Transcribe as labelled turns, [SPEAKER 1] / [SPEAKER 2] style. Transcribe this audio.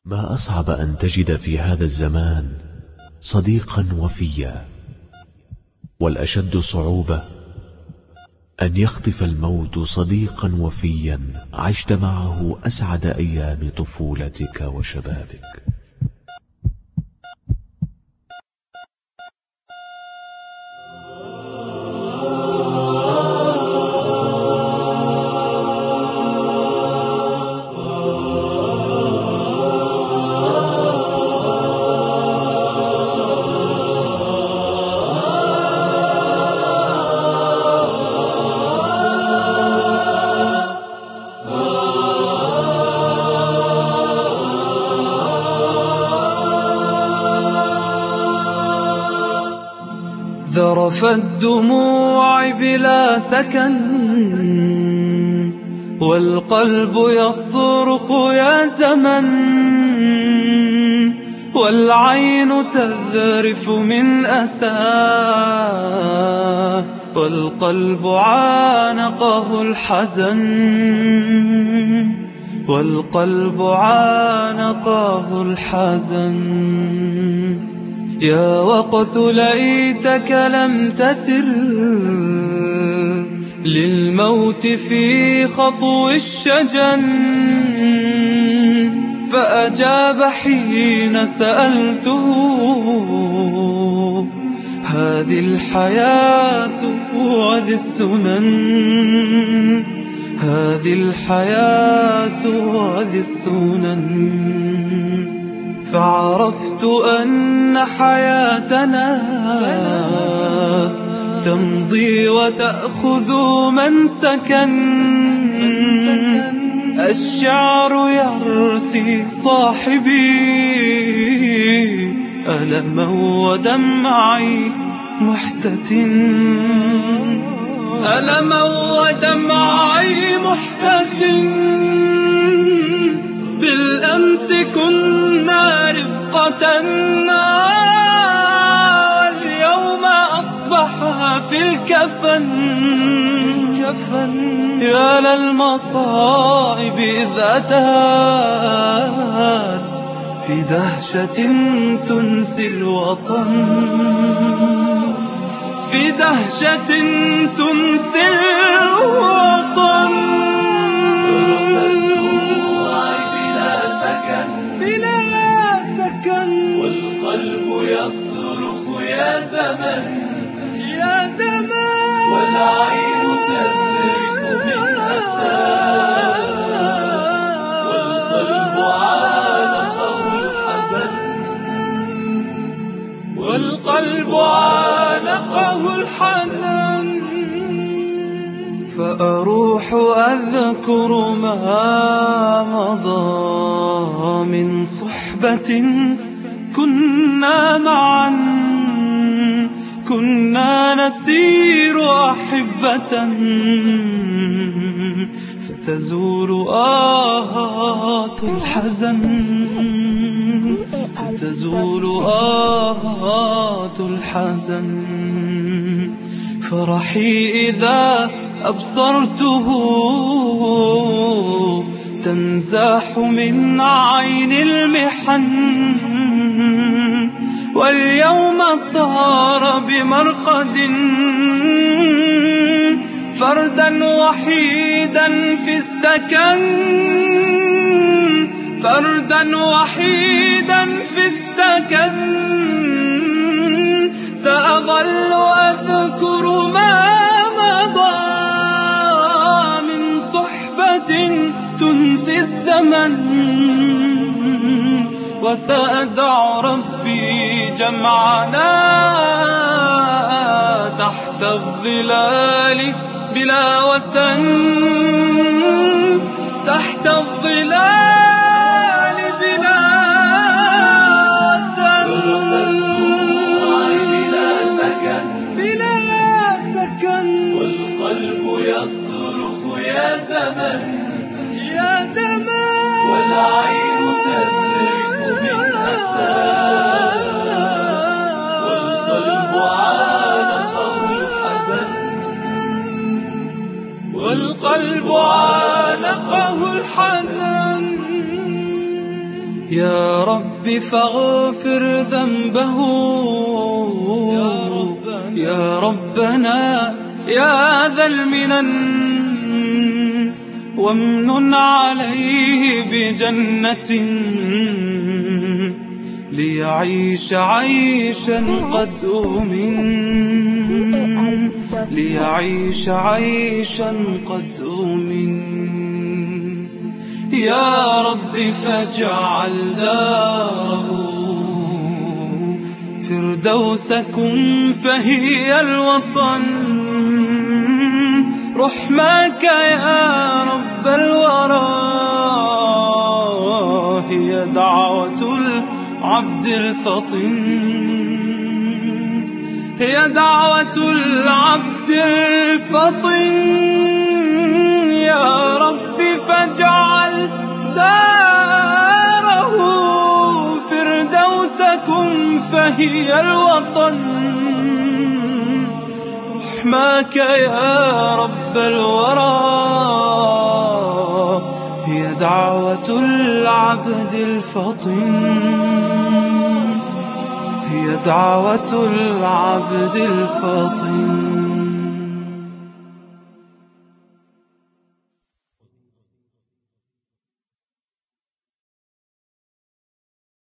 [SPEAKER 1] ما أصعب أن تجد في هذا الزمان صديقا وفيا، والأشد صعوبة أن يخطف الموت صديقا وفيا عشت معه أسعد أيام طفولتك وشبابك.
[SPEAKER 2] ذرف الدموع بلا سكن، والقلب يصرخ يا زمن، والعين تذرف من أساه، والقلب عانقه الحزن، والقلب عانقه الحزن. يا وقت ليتك لم تسر للموت في خطو الشجن، فأجاب حين سألته هذه الحياة وذي السنن، هذه الحياة وذي السنن. فعرفت أن حياتنا تمضي وتأخذ منسكا، الشعر يرثي صاحبي ألما ودمعي محتتن، ألما ودمعي محتتن. بالأمس كنا رفقة، واليوم أصبح في الكفن. يا للمصائب إذا أتت في دهشة تنسي الوطن، في دهشة تنسي الوطن.
[SPEAKER 3] والقلب يصرخ يا زمن، يا زمن، والعين تذرف من أساه، والقلب عانقه الحزن،
[SPEAKER 2] والقلب عانقه الحزن. فأروح أذكر ما مضى من صحبة كنا معا، كنا نسير أحبة، فتزول آهات الحزن، فتزول آهات الحزن. فرحي إذا أبصرته تنزاح من عين المحن، واليوم صار بمرقد فردا وحيدا في السكن، فردا وحيدا في السكن. سأظل أذكر ما مضى من صحبة تنسي الزمن، وسأدع ربي جمعنا تحت الظلال بلا وثن، تحت الظلال بلا وثن.
[SPEAKER 3] بلا سكن،
[SPEAKER 2] بلا سكن،
[SPEAKER 3] والقلب يصرخ يا زمن،
[SPEAKER 2] يا زمن،
[SPEAKER 3] والعين تذرف من أساه، والقلب عانقه الحزن، والقلب عانقه الحزن.
[SPEAKER 2] يا رب فاغفر ذنبه يا ربنا يا ذا المنن وامنن عليه بجنة ليعيش عيشا قد أؤمن ليعيش عيشا قد أؤمن يا رب فاجعل داره فردوسكم فهي الوطن رحمك يا رب الورى هي دعوة العبد الفطن هي دعوة العبد الفطن يا رب فاجعل داره فردوسكم فهي الوطن رحمك يا رب الورى هي دعوة العبد الفطن هي دعوة العبد الفطن